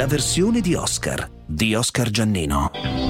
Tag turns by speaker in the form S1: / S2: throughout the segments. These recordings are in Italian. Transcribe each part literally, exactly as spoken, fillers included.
S1: la versione di Oscar di Oscar Giannino.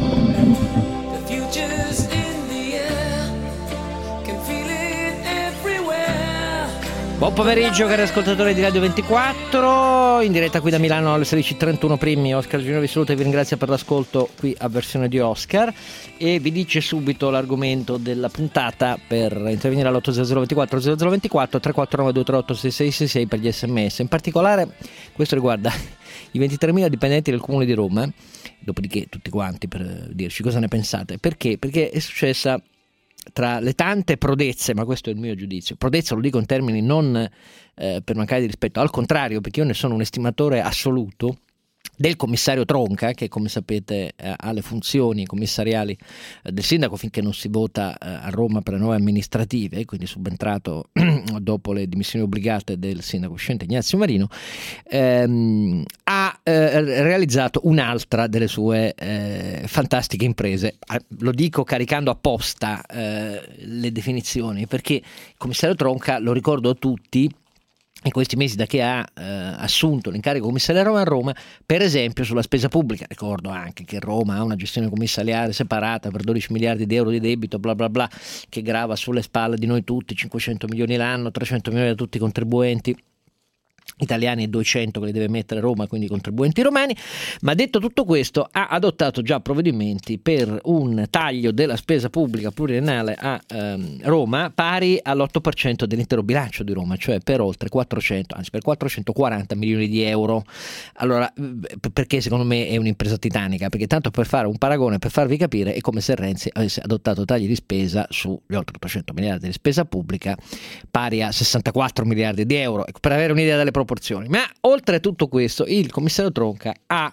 S2: Buon pomeriggio cari ascoltatori di Radio ventiquattro, in diretta qui da Milano alle sedici e trentuno primi. Oscar Giannino vi saluta e vi ringrazia per l'ascolto qui a versione di Oscar e vi dice subito l'argomento della puntata per intervenire all'otto zero zero ventiquattro zero zero ventiquattro tre quattro nove due tre otto sei sei sei sei per gli sms. In particolare questo riguarda i ventitremila dipendenti del Comune di Roma, dopodiché tutti quanti per dirci cosa ne pensate. Perché? Perché è successa, tra le tante prodezze, ma questo è il mio giudizio, prodezza lo dico in termini non eh, per mancare di rispetto, al contrario, perché io ne sono un estimatore assoluto del commissario Tronca, che come sapete eh, ha le funzioni commissariali eh, del sindaco finché non si vota eh, a Roma per le nuove amministrative, quindi subentrato dopo le dimissioni obbligate del sindaco uscente Ignazio Marino, ehm, ha eh, realizzato un'altra delle sue eh, fantastiche imprese. Lo dico caricando apposta eh, le definizioni, perché il commissario Tronca, lo ricordo a tutti, in questi mesi da che ha eh, assunto l'incarico commissariale a Roma, per esempio sulla spesa pubblica. Ricordo anche che Roma ha una gestione commissariale separata per dodici miliardi di euro di debito, bla bla bla, che grava sulle spalle di noi tutti, cinquecento milioni l'anno, trecento milioni da tutti i contribuenti italiani e duecento che li deve mettere Roma, quindi i contribuenti romani. Ma detto tutto questo, ha adottato già provvedimenti per un taglio della spesa pubblica pluriennale a ehm, Roma pari all'otto per cento dell'intero bilancio di Roma, cioè per oltre quattrocento, anzi per quattrocentoquaranta milioni di euro. Allora, perché secondo me è un'impresa titanica? Perché tanto per fare un paragone, per farvi capire, è come se Renzi avesse adottato tagli di spesa sugli oltre ottocento miliardi di spesa pubblica pari a sessantaquattro miliardi di euro, ecco, per avere un'idea delle proporzioni. Ma oltre a tutto questo, il commissario Tronca ha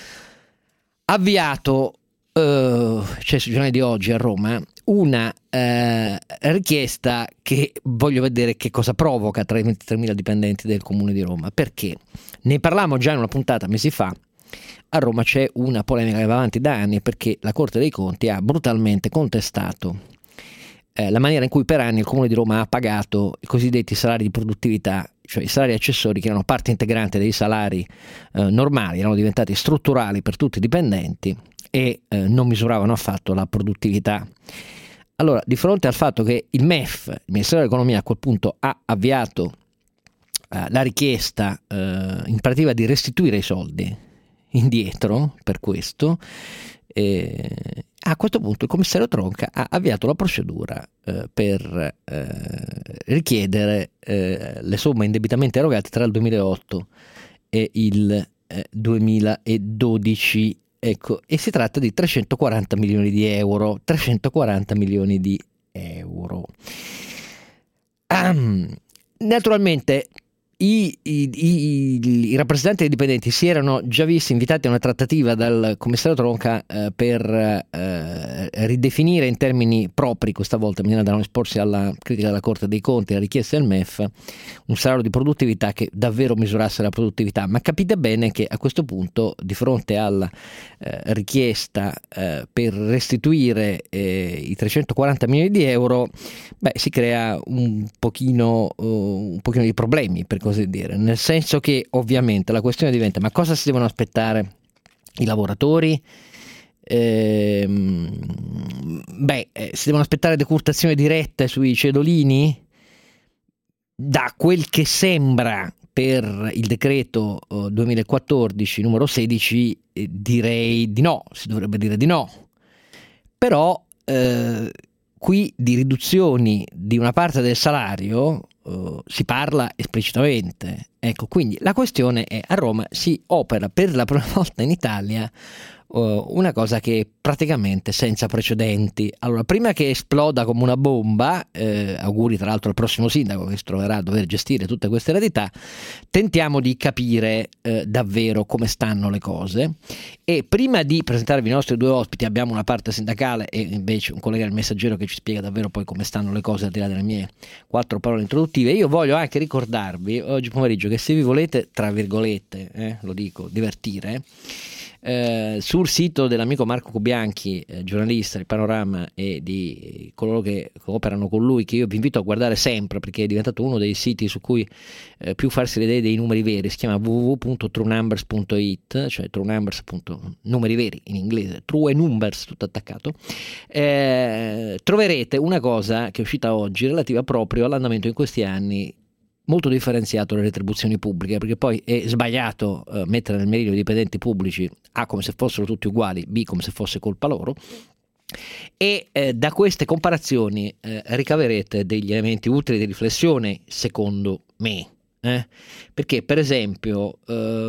S2: avviato, eh, cioè sui giornali di oggi a Roma, una eh, richiesta che voglio vedere che cosa provoca tra i ventitremila dipendenti del Comune di Roma. Perché? Ne parlavamo già in una puntata mesi fa. A Roma c'è una polemica che va avanti da anni, perché la Corte dei Conti ha brutalmente contestato eh, la maniera in cui per anni il Comune di Roma ha pagato i cosiddetti salari di produttività, cioè i salari accessori che erano parte integrante dei salari eh, normali, erano diventati strutturali per tutti i dipendenti e eh, non misuravano affatto la produttività. Allora, di fronte al fatto che il M E F, il Ministero dell'Economia, a quel punto ha avviato eh, la richiesta eh, imperativa di restituire i soldi indietro per questo, eh, a questo punto il commissario Tronca ha avviato la procedura eh, per eh, richiedere eh, le somme indebitamente erogate tra il duemilaotto e il eh, duemiladodici, ecco, e si tratta di trecentoquaranta milioni di euro, trecentoquaranta milioni di euro. Um, naturalmente I, i, i, i rappresentanti dei dipendenti si erano già visti invitati a una trattativa dal commissario Tronca eh, per eh, ridefinire in termini propri, questa volta bisogna da non esporsi alla critica della Corte dei Conti, alla richiesta del M E F, un salario di produttività che davvero misurasse la produttività. Ma capite bene che a questo punto, di fronte alla eh, richiesta eh, per restituire eh, i trecentoquaranta milioni di euro, beh, si crea un pochino, uh, un pochino di problemi, per così dire, nel senso che ovviamente la questione diventa: ma cosa si devono aspettare i lavoratori? Ehm, beh, eh, si devono aspettare decurtazioni dirette sui cedolini? Da quel che sembra per il decreto uh, duemilaquattordici numero sedici, eh, direi di no, si dovrebbe dire di no. Però eh, qui di riduzioni di una parte del salario uh, si parla esplicitamente. Ecco, quindi la questione è: a Roma si opera per la prima volta in Italia uh, una cosa che è praticamente senza precedenti. Allora, prima che esploda come una bomba, eh, auguri tra l'altro al prossimo sindaco che si troverà a dover gestire tutte queste eredità, tentiamo di capire eh, davvero come stanno le cose. E prima di presentarvi i nostri due ospiti, abbiamo una parte sindacale e invece un collega del Messaggero che ci spiega davvero poi come stanno le cose al di là delle mie quattro parole introduttive. Io voglio anche ricordarvi oggi pomeriggio che se vi volete, tra virgolette, eh, lo dico, divertire, eh, sul sito dell'amico Marco Cubianchi, eh, giornalista del Panorama e di coloro che cooperano con lui, che io vi invito a guardare sempre perché è diventato uno dei siti su cui eh, più farsi le idee dei numeri veri, si chiama w w w punto true numbers punto i t, cioè true numbers, numeri veri in inglese, true numbers tutto attaccato. Eh, troverete una cosa che è uscita oggi relativa proprio all'andamento in questi anni molto differenziato delle retribuzioni pubbliche, perché poi è sbagliato eh, mettere nel mirino i dipendenti pubblici A come se fossero tutti uguali, B come se fosse colpa loro, e eh, da queste comparazioni eh, ricaverete degli elementi utili di riflessione secondo me. Eh? Perché per esempio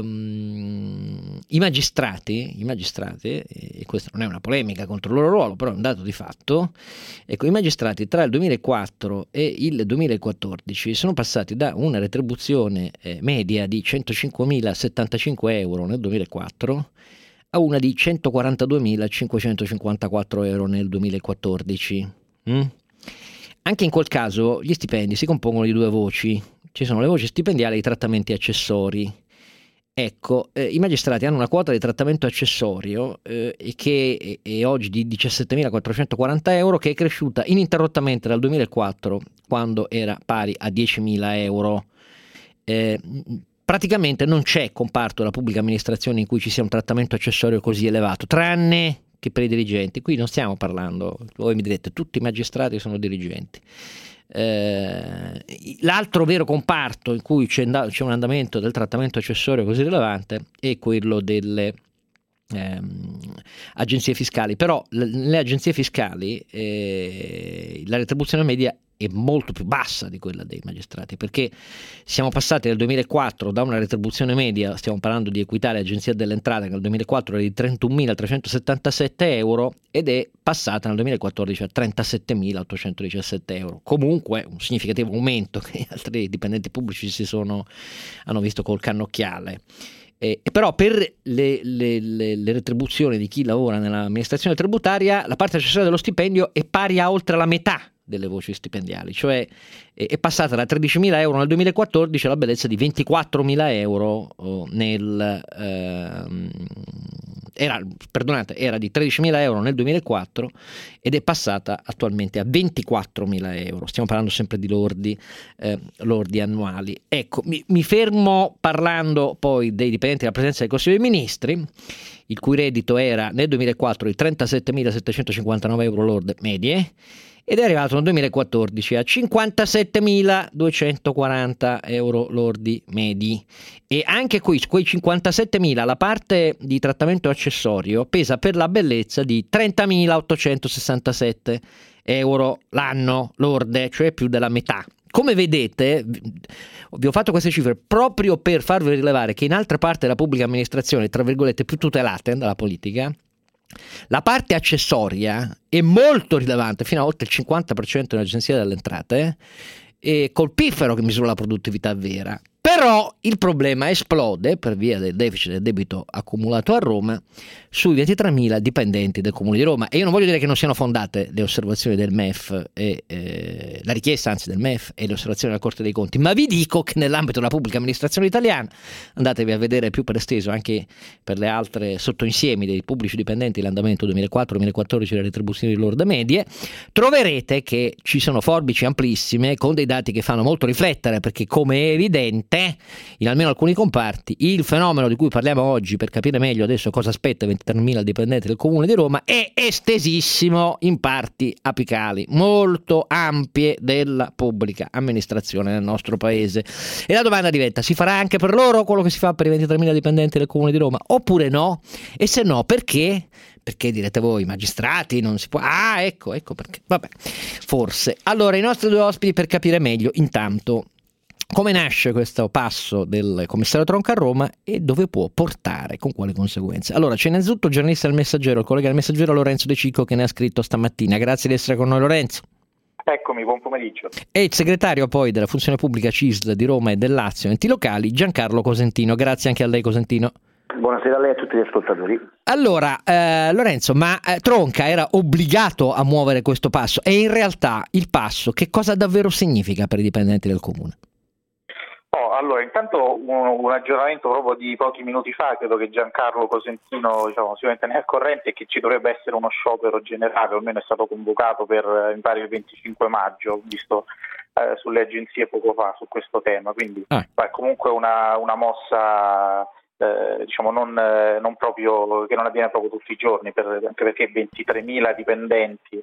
S2: ehm, i magistrati, i magistrati, e questa non è una polemica contro il loro ruolo, però è un dato di fatto, ecco, i magistrati tra il duemilaquattro e il duemilaquattordici sono passati da una retribuzione eh, media di centocinquemilasettantacinque euro nel duemilaquattro a una di centoquarantaduemilacinquecentocinquantaquattro euro nel duemilaquattordici. Mm? Anche in quel caso gli stipendi si compongono di due voci. Ci sono le voci stipendiali e i trattamenti accessori. Ecco, eh, i magistrati hanno una quota di trattamento accessorio eh, che è, è oggi di diciassettemilaquattrocentoquaranta euro, che è cresciuta ininterrottamente dal duemilaquattro, quando era pari a diecimila euro. Eh, praticamente non c'è comparto della pubblica amministrazione in cui ci sia un trattamento accessorio così elevato, tranne che per i dirigenti. Qui non stiamo parlando, voi mi direte, tutti i magistrati sono dirigenti. Eh, l'altro vero comparto in cui c'è, c'è un andamento del trattamento accessorio così rilevante è quello delle ehm, agenzie fiscali, però le, le agenzie fiscali eh, la retribuzione media è molto più bassa di quella dei magistrati, perché siamo passati nel duemilaquattro da una retribuzione media, stiamo parlando di Equitalia, Agenzia delle Entrate, che nel duemilaquattro era di trentunomilatrecentosettantasette euro ed è passata nel duemilaquattordici a trentasettemilaottocentodiciassette euro. Comunque un significativo aumento che altri dipendenti pubblici si sono, hanno visto col cannocchiale. Eh, però per le, le, le, le retribuzioni di chi lavora nell'amministrazione tributaria la parte accessoria dello stipendio è pari a oltre la metà delle voci stipendiali, cioè è passata da tredicimila euro nel duemilaquattordici alla bellezza di ventiquattromila euro nel ehm, era, perdonate, era di tredicimila euro nel duemilaquattro ed è passata attualmente a ventiquattromila euro. Stiamo parlando sempre di lordi, eh, lordi annuali. Ecco, mi, mi fermo parlando poi dei dipendenti della Presidenza del Consiglio dei Ministri, il cui reddito era nel duemilaquattro di trentasettemilasettecentocinquantanove euro lorde medie, ed è arrivato nel duemilaquattordici a cinquantasettemiladuecentoquaranta euro lordi medi. E anche qui, quei cinquantasettemila, la parte di trattamento accessorio pesa per la bellezza di trentamilaottocentosessantasette euro l'anno lorde, cioè più della metà. Come vedete, vi ho fatto queste cifre proprio per farvi rilevare che in altre parti della pubblica amministrazione, tra virgolette, più tutelate dalla politica, la parte accessoria è molto rilevante, fino a oltre il cinquanta per cento dell'Agenzia delle Entrate, e col piffero che misura la produttività vera. Però il problema esplode per via del deficit del debito accumulato a Roma sui ventitremila dipendenti del Comune di Roma. E io non voglio dire che non siano fondate le osservazioni del M E F e eh, la richiesta anzi del M E F e le osservazioni della Corte dei Conti, ma vi dico che nell'ambito della pubblica amministrazione italiana, andatevi a vedere più per esteso anche per le altre sottoinsiemi dei pubblici dipendenti l'andamento duemilaquattro duemilaquattordici delle retribuzioni lorde medie, troverete che ci sono forbici amplissime con dei dati che fanno molto riflettere, perché come è evidente in almeno alcuni comparti il fenomeno di cui parliamo oggi, per capire meglio adesso cosa aspetta i ventitremila dipendenti del Comune di Roma, è estesissimo in parti apicali molto ampie della pubblica amministrazione nel nostro paese. E la domanda diventa: si farà anche per loro quello che si fa per i ventitremila dipendenti del Comune di Roma oppure no? E se no, perché? Perché direte voi, magistrati, non si può... Ah, ecco, ecco perché. Vabbè, forse. Allora, i nostri due ospiti, per capire meglio, intanto, come nasce questo passo del commissario Tronca a Roma e dove può portare, con quali conseguenze. Allora, c'è innanzitutto il giornalista del Messaggero, il collega del Messaggero Lorenzo De Cicco, che ne ha scritto stamattina. Grazie di essere con noi, Lorenzo.
S3: Eccomi, buon pomeriggio.
S2: E il segretario poi della funzione pubblica C I S L di Roma e del Lazio, enti locali, Giancarlo Cosentino. Grazie anche a lei, Cosentino.
S4: Buonasera a lei e a tutti gli ascoltatori.
S2: Allora, eh, Lorenzo, ma eh, Tronca era obbligato a muovere questo passo, e in realtà il passo che cosa davvero significa per i dipendenti del Comune?
S3: Oh, allora intanto un, un aggiornamento proprio di pochi minuti fa, credo che Giancarlo Cosentino diciamo, sicuramente ne è al corrente, che ci dovrebbe essere uno sciopero generale, almeno è stato convocato per mi pare il venticinque maggio, ho visto eh, sulle agenzie poco fa su questo tema, quindi
S2: ah.
S3: è comunque una, una mossa eh, diciamo non, eh, non proprio, che non avviene proprio tutti i giorni, per, anche perché ventitremila dipendenti,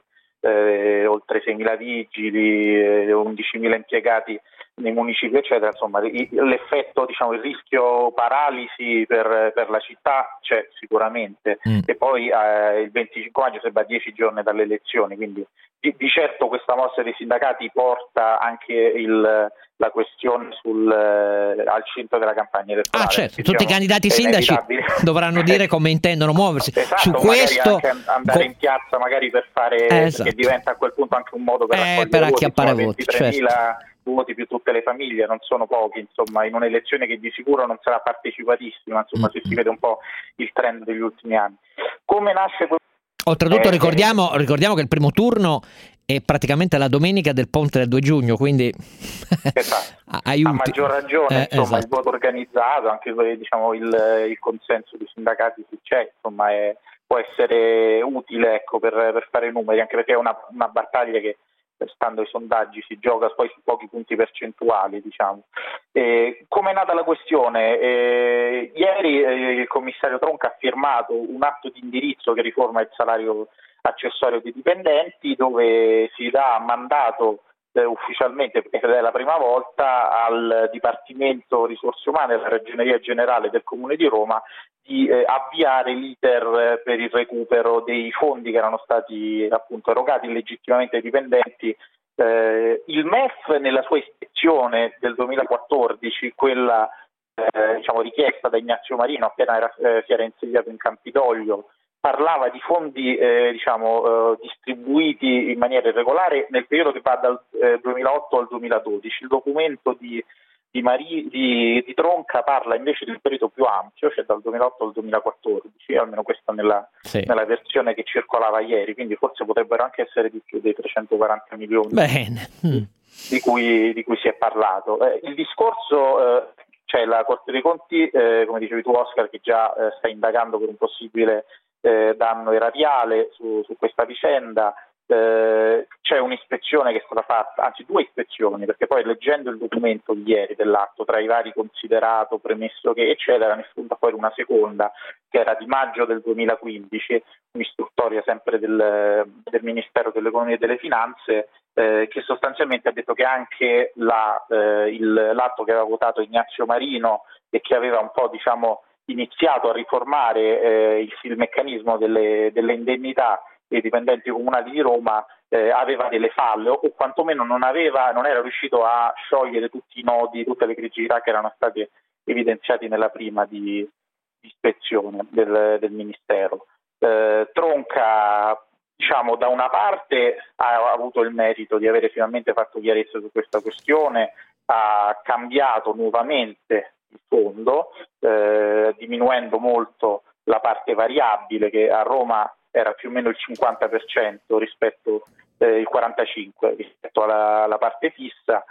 S3: eh, oltre seimila vigili, eh, undicimila impiegati nei municipi eccetera, insomma l'effetto, diciamo il rischio paralisi per, per la città c'è sicuramente, mm. e poi eh, il venticinque maggio sembra a dieci giorni dalle elezioni, quindi di, di certo questa mossa dei sindacati porta anche il, la questione sul, eh, al centro della campagna elettorale.
S2: Ah certo,
S3: diciamo,
S2: tutti i candidati sindaci dovranno dire come intendono muoversi.
S3: Esatto,
S2: su questo
S3: anche andare
S2: co-
S3: in piazza magari per fare,
S2: eh, esatto.
S3: che diventa a quel punto anche un modo per
S2: eh, per acchiappare voti,
S3: ventitremila
S2: certo.
S3: voti più tutte le famiglie, non sono pochi, insomma, in un'elezione che di sicuro non sarà partecipatissima, insomma, se si vede un po' il trend degli ultimi anni. Come nasce questo?
S2: Oltretutto
S3: eh,
S2: ricordiamo, ricordiamo che il primo turno è praticamente la domenica del ponte del due giugno, quindi
S3: esatto.
S2: aiuti.
S3: A maggior ragione,
S2: eh,
S3: insomma,
S2: esatto.
S3: il voto organizzato, anche diciamo il, il consenso dei sindacati se c'è, insomma, è, può essere utile, ecco, per, per fare numeri, anche perché è una, una battaglia che, stando ai sondaggi, si gioca poi su pochi punti percentuali, diciamo. Eh, come è nata la questione? Eh, ieri eh, il commissario Tronca ha firmato un atto di indirizzo che riforma il salario accessorio dei dipendenti, dove si dà mandato eh, ufficialmente, perché è la prima volta, al Dipartimento Risorse Umane della Ragioneria Generale del Comune di Roma di eh, avviare l'iter per il recupero dei fondi che erano stati appunto erogati illegittimamente ai dipendenti. Eh, il M E F nella sua ispezione del duemilaquattordici, quella eh, diciamo richiesta da Ignazio Marino appena era, eh, si era insediato in Campidoglio, parlava di fondi eh, diciamo eh, distribuiti in maniera irregolare nel periodo che va dal eh, duemilaotto al duemiladodici. Il documento di Di, Mari, di, di Tronca parla invece di un periodo più ampio, cioè dal duemilaotto al duemilaquattordici, almeno questa nella,
S2: sì.
S3: nella versione che circolava ieri, quindi forse potrebbero anche essere di più dei trecentoquaranta milioni
S2: Bene. Mm.
S3: Di, cui, di cui si è parlato. Eh, il discorso, eh, c'è la Corte dei Conti, eh, come dicevi tu Oscar, che già eh, sta indagando per un possibile eh, danno erariale su, su questa vicenda. Eh, c'è un'ispezione che è stata fatta, anzi due ispezioni, perché poi leggendo il documento di ieri dell'atto, tra i vari considerato, premesso che eccetera, ne è venuta poi una seconda che era di maggio del duemilaquindici, un'istruttoria sempre del, del Ministero dell'Economia e delle Finanze, eh, che sostanzialmente ha detto che anche la, eh, il, l'atto che aveva votato Ignazio Marino e che aveva un po' diciamo iniziato a riformare eh, il, il meccanismo delle, delle indennità dei dipendenti comunali di Roma eh, aveva delle falle, o, o quantomeno non aveva, non era riuscito a sciogliere tutti i nodi, tutte le criticità che erano state evidenziati nella prima di, di ispezione del, del Ministero. Eh, Tronca, diciamo, da una parte ha avuto il merito di avere finalmente fatto chiarezza su questa questione, ha cambiato nuovamente il fondo, eh, diminuendo molto la parte variabile, che a Roma era più o meno il cinquanta per cento rispetto eh, il quarantacinque per cento rispetto alla, alla parte fissa,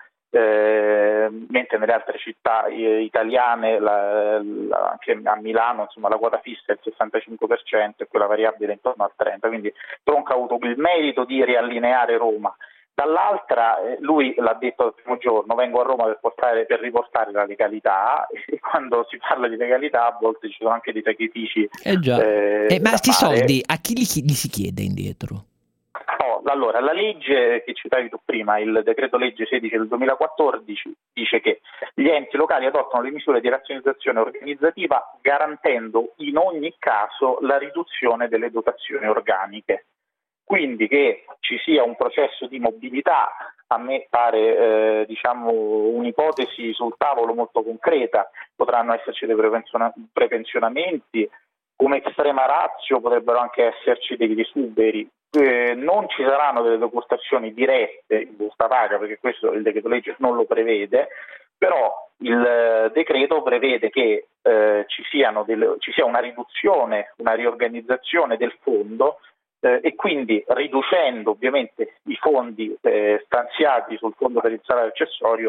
S3: eh, mentre nelle altre città eh, italiane, la, la, anche a Milano, insomma, la quota fissa è il sessantacinque per cento e quella variabile intorno al trenta per cento, quindi Tronca ha avuto il merito di riallineare Roma. Dall'altra, eh, lui l'ha detto al primo giorno: vengo a Roma per, portare, per riportare la legalità, e quando si parla di legalità a volte ci sono anche dei sacrifici.
S2: Eh già.
S3: Eh,
S2: eh, ma questi
S3: fare.
S2: soldi a chi li, gli si chiede indietro?
S3: Oh, allora, la legge che citavi tu prima, il decreto legge sedici del duemilaquattordici, dice che gli enti locali adottano le misure di razionalizzazione organizzativa garantendo in ogni caso la riduzione delle dotazioni organiche. Quindi che ci sia un processo di mobilità, a me pare eh, diciamo un'ipotesi sul tavolo molto concreta. Potranno esserci dei prepensiona- prepensionamenti, come estrema ratio potrebbero anche esserci degli esuberi. Eh, non ci saranno delle decurtazioni dirette in busta paga, perché questo il decreto legge non lo prevede, però il decreto prevede che eh, ci siano delle, ci sia una riduzione, una riorganizzazione del fondo, eh, e quindi riducendo ovviamente i fondi eh, stanziati sul fondo per il salario accessorio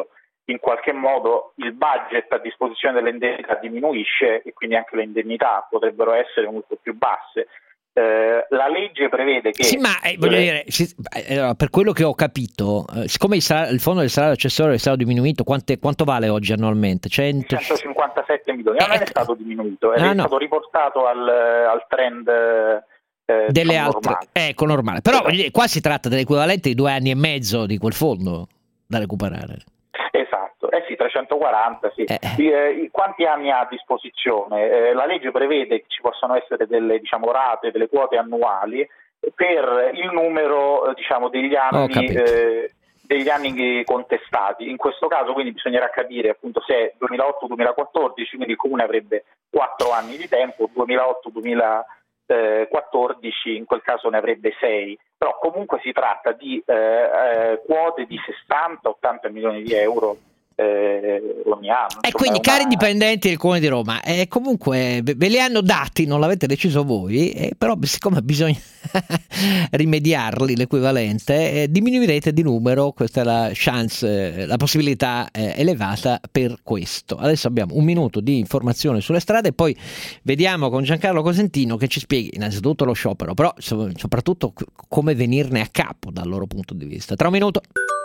S3: in qualche modo il budget a disposizione delle indennità diminuisce e quindi anche le indennità potrebbero essere molto più basse. Eh, la legge prevede che...
S2: Sì, ma eh, voglio dire, si, eh, per quello che ho capito, eh, siccome il, sal- il fondo del salario accessorio è stato diminuito, quante, quanto vale oggi annualmente? cento...
S3: centocinquantasette milioni, non
S2: eh,
S3: è stato diminuito, è
S2: ah, no.
S3: stato riportato al, al trend eh,
S2: delle
S3: diciamo,
S2: altre,
S3: normale.
S2: Ecco, normale. Però voglio dire, qua si tratta dell'equivalente di due anni e mezzo di quel fondo da recuperare.
S3: Esatto, eh sì, trecentoquaranta, sì.
S2: Eh.
S3: Eh, quanti anni ha a disposizione? Eh, la legge prevede che ci possano essere delle, diciamo, rate, delle quote annuali per il numero, diciamo, degli anni, eh, degli anni contestati. In questo caso quindi bisognerà capire appunto se è duemilaotto duemilaquattordici, quindi il Comune avrebbe quattro anni di tempo, duemilaotto duemilaquattordici in quel caso ne avrebbe sei. Però comunque si tratta di eh, eh, quote di sessanta ottanta milioni di euro eh, ogni anno.
S2: E quindi,
S3: una...
S2: cari dipendenti del Comune di Roma, eh, comunque ve li hanno dati, non l'avete deciso voi, eh, però siccome bisogna rimediarli, l'equivalente, eh, diminuirete di numero, questa è la chance, eh, la possibilità eh, elevata per questo. Adesso abbiamo un minuto di informazione sulle strade e poi vediamo con Giancarlo Cosentino che ci spieghi innanzitutto lo sciopero, però soprattutto come venirne a capo dal loro punto di vista. Tra un minuto.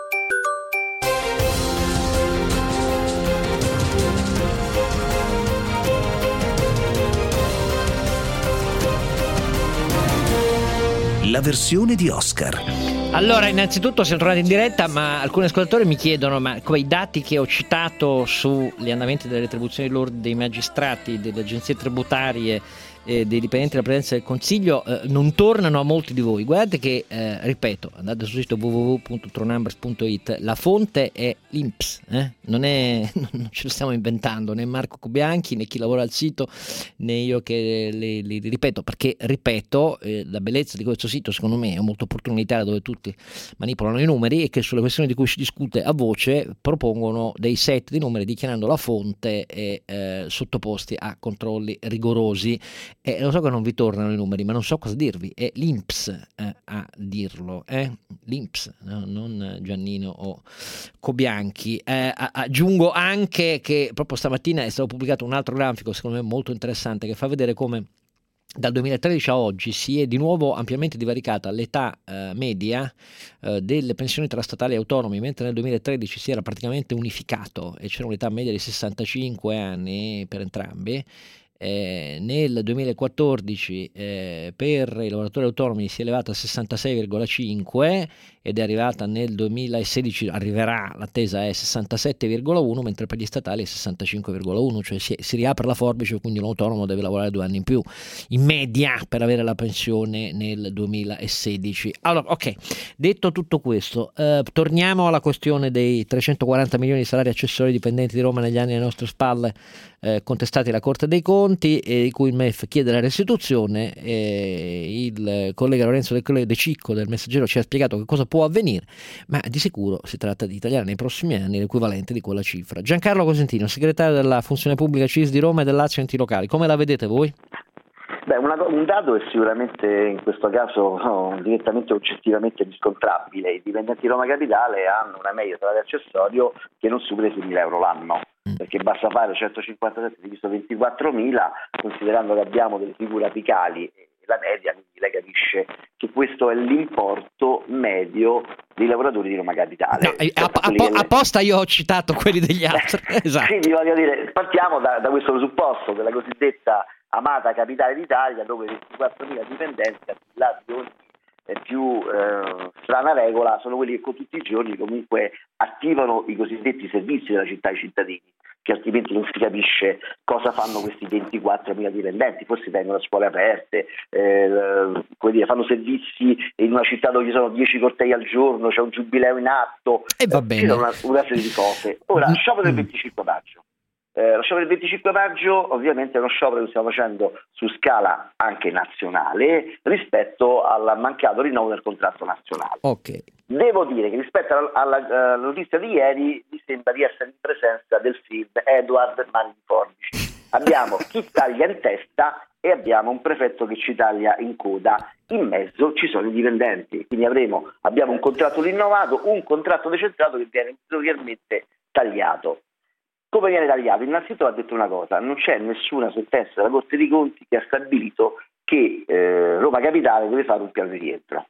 S1: La versione di Oscar.
S2: Allora, innanzitutto siamo tornati in diretta, ma alcuni ascoltatori mi chiedono, ma come i dati che ho citato sugli andamenti delle retribuzioni lorde dei magistrati, delle agenzie tributarie, eh, dei dipendenti della Presidenza del Consiglio eh, non tornano a molti di voi. Guardate che, eh, ripeto, andate sul sito w w w punto truenumbers punto i t, la fonte è l'I N P S, eh? non, è, non ce lo stiamo inventando, né Marco Cobianchi, né chi lavora al sito, né io che li, li ripeto, perché, ripeto, eh, la bellezza di questo sito secondo me è molto opportuna in Italia dove tutti manipolano i numeri e che sulle questioni di cui si discute a voce propongono dei set di numeri dichiarando la fonte e eh, sottoposti a controlli rigorosi. Eh, lo so che non vi tornano i numeri, ma non so cosa dirvi, è l'I N P S eh, a dirlo, eh? l'I N P S, no? Non Giannino o Cobianchi. Eh, aggiungo anche che proprio stamattina è stato pubblicato un altro grafico secondo me molto interessante che fa vedere come dal duemilatredici a oggi si è di nuovo ampiamente divaricata l'età eh, media eh, delle pensioni tra statali e autonomi, mentre nel duemilatredici si era praticamente unificato e c'era un'età media di sessantacinque anni per entrambi. Eh, nel duemilaquattordici eh, per i lavoratori autonomi si è elevata a sessantasei virgola cinque ed è arrivata nel duemilasedici, arriverà, l'attesa è sessantasette virgola uno, mentre per gli statali è sessantacinque virgola uno, cioè si, si riapre la forbice, quindi l'autonomo deve lavorare due anni in più in media per avere la pensione nel duemilasedici. Allora, ok, detto tutto questo, eh, torniamo alla questione dei trecentoquaranta milioni di salari accessori dipendenti di Roma negli anni alle nostre spalle, eh, contestati alla Corte dei Conti e di cui il M E F chiede la restituzione. E il collega Lorenzo De Cicco del Messaggero ci ha spiegato che cosa può avvenire, ma di sicuro si tratta di tagliare nei prossimi anni l'equivalente di quella cifra. Giancarlo Cosentino, segretario della Funzione Pubblica C I S di Roma e del Lazio Enti Locali, come la vedete voi?
S4: Beh, una, un dato è sicuramente in questo caso no, direttamente oggettivamente riscontrabile. I dipendenti di Roma Capitale hanno una media salario accessorio che non supera i seimila euro l'anno, perché basta fare centocinquantasette diviso ventiquattromila, considerando che abbiamo delle figure apicali e la media, quindi lei capisce che questo è l'importo medio dei lavoratori di Roma Capitale.
S2: No, a, a, a, apposta io ho citato quelli degli altri. Esatto.
S4: Quindi voglio dire, partiamo da, da questo presupposto della cosiddetta amata capitale d'Italia, dove ventiquattromila dipendenti, al di là di ogni eh, più eh, strana regola, sono quelli che con tutti i giorni comunque attivano i cosiddetti servizi della città ai cittadini, che altrimenti non si capisce cosa fanno questi ventiquattromila dipendenti. Forse tengono le scuole aperte, eh, come dire, fanno servizi in una città dove ci sono dieci cortei al giorno, c'è un giubileo in atto,
S2: e va bene.
S4: Ci sono una, una serie di cose. Ora, sciopero del venticinque maggio. Eh, lo sciopero del venticinque maggio ovviamente è uno sciopero che stiamo facendo su scala anche nazionale rispetto al mancato rinnovo del contratto nazionale.
S2: Okay.
S4: Devo dire che rispetto alla, alla, alla notizia di ieri mi sembra di essere in presenza del film Edward Mani di Forbici. Abbiamo chi taglia in testa e abbiamo un prefetto che ci taglia in coda. In mezzo ci sono i dipendenti, quindi avremo abbiamo un contratto rinnovato, un contratto decentrato che viene ulteriormente tagliato. Come viene tagliato? Innanzitutto ha detto una cosa: non c'è nessuna sentenza della Corte dei Conti che ha stabilito che eh, Roma Capitale deve fare un piano di rientro.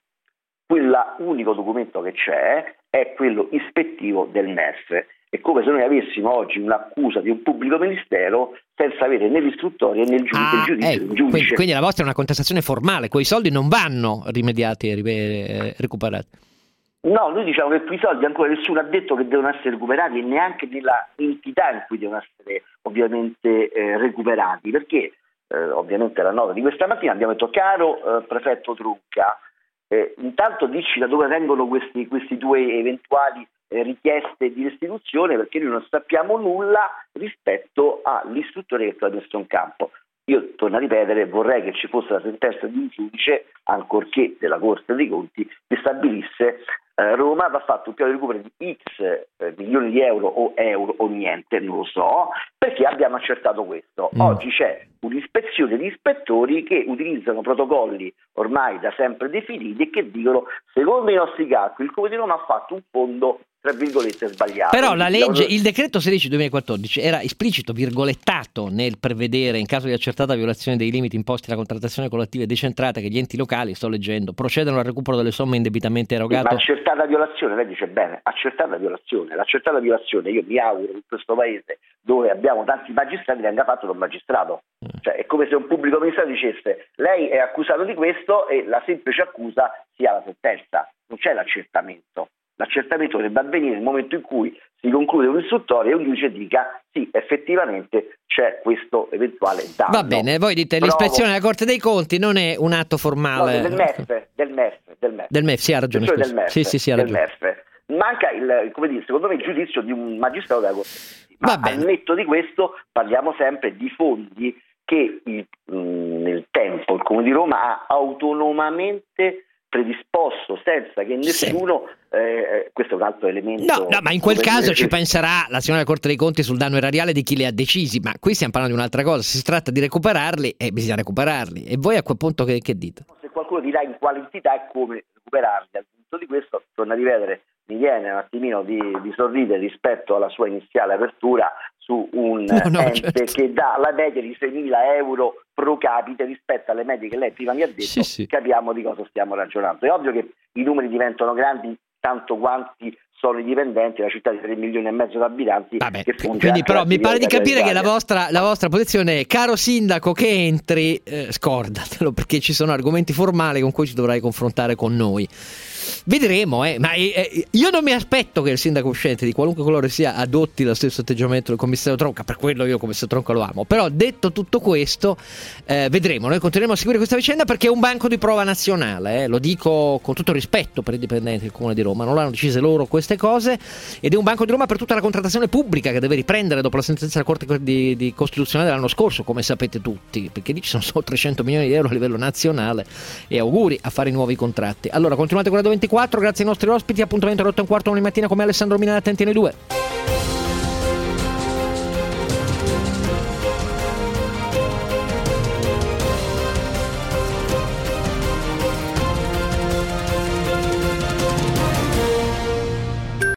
S4: L'unico documento che c'è è quello ispettivo del M E F. È come se noi avessimo oggi un'accusa di un pubblico ministero senza avere né l'istruttoria né il giudice.
S2: Ah,
S4: il giudice,
S2: ecco,
S4: il giudice.
S2: Quindi, quindi la vostra è una contestazione formale, quei soldi non vanno rimediati e eh, recuperati.
S4: No, noi diciamo che quei soldi ancora nessuno ha detto che devono essere recuperati, e neanche nella entità in cui devono essere ovviamente eh, recuperati, perché eh, ovviamente la nota di questa mattina abbiamo detto: caro eh, prefetto Tronca, eh, intanto dici da dove vengono questi, questi due eventuali eh, richieste di restituzione, perché noi non sappiamo nulla rispetto all'istruttore che tu hai messo in campo. Io torno a ripetere, vorrei che ci fosse la sentenza di un giudice, ancorché della Corte dei Conti, che stabilisse eh, Roma va fatto un piano di recupero di X eh, milioni di euro o euro o niente, non lo so, perché abbiamo accertato questo.
S2: Mm.
S4: Oggi c'è un'ispezione di ispettori che utilizzano protocolli ormai da sempre definiti e che dicono: secondo i nostri calcoli il Comune di Roma ha fatto un fondo tra virgolette sbagliato.
S2: Però la legge, il decreto sedici duemilaquattordici era esplicito, virgolettato, nel prevedere, in caso di accertata violazione dei limiti imposti alla contrattazione collettiva e decentrata, che gli enti locali, sto leggendo, procedano al recupero delle somme indebitamente erogate.
S4: Ma accertata violazione, lei dice bene, accertata violazione. L'accertata violazione, io mi auguro che in questo paese, dove abbiamo tanti magistrati, venga fatto da un magistrato. Mm. Cioè è come se un pubblico ministero dicesse: lei è accusato di questo, e la semplice accusa sia la sentenza, non c'è l'accertamento. L'accertamento dovrebbe avvenire nel momento in cui si conclude un'istruttoria e un giudice dica: sì, effettivamente c'è questo eventuale danno.
S2: Va bene, voi dite Provo... l'ispezione della Corte dei Conti non è un atto formale.
S4: No, del M E F, del M E F, del M E F.
S2: Del M E F, sì, ha ragione.
S4: Del M E F,
S2: sì, sì, sì, ha ragione.
S4: Del M E F. Manca il, come dire, secondo me, il giudizio di un magistrato della Corte. Ma al netto di questo parliamo sempre di fondi che il, mh, nel tempo il Comune di Roma ha autonomamente predisposto senza che nessuno sì. eh, questo è un altro elemento.
S2: No, no, ma in quel caso ci penserà la signora Corte dei Conti sul danno erariale di chi li ha decisi, ma qui stiamo parlando di un'altra cosa. Se si tratta di recuperarli, eh, bisogna recuperarli. E voi a quel punto che, che dite?
S4: Se qualcuno dirà in quale entità e come recuperarli, al punto di questo, torno a ripetere, mi viene un attimino di, di sorridere rispetto alla sua iniziale apertura su un no, no, ente certo. che dà la media di seimila euro pro capite rispetto alle medie che lei prima mi ha detto. Sì, sì. Capiamo di cosa stiamo ragionando. È ovvio che i numeri diventano grandi tanto quanti sono i dipendenti, la città di tre milioni e mezzo di abitanti.
S2: Vabbè, che quindi però mi pare di capire che la vostra, la vostra posizione è: caro sindaco che entri, eh, scordatelo, perché ci sono argomenti formali con cui ci dovrai confrontare con noi. Vedremo, eh. ma eh, io non mi aspetto che il sindaco uscente di qualunque colore sia adotti lo stesso atteggiamento del commissario Tronca, per quello io il commissario Tronca lo amo. Però detto tutto questo, eh, vedremo, noi continueremo a seguire questa vicenda perché è un banco di prova nazionale, eh. Lo dico con tutto rispetto per i dipendenti del Comune di Roma, non l'hanno decise loro queste cose, ed è un banco di Roma per tutta la contrattazione pubblica che deve riprendere dopo la sentenza della Corte di, di Costituzionale dell'anno scorso, come sapete tutti, perché lì ci sono solo trecento milioni di euro a livello nazionale, e auguri a fare i nuovi contratti. Allora continuate con la ventiquattro, grazie ai nostri ospiti, appuntamento alle otto e un quarto domani mattina con me Alessandro Mina, attenti nei due.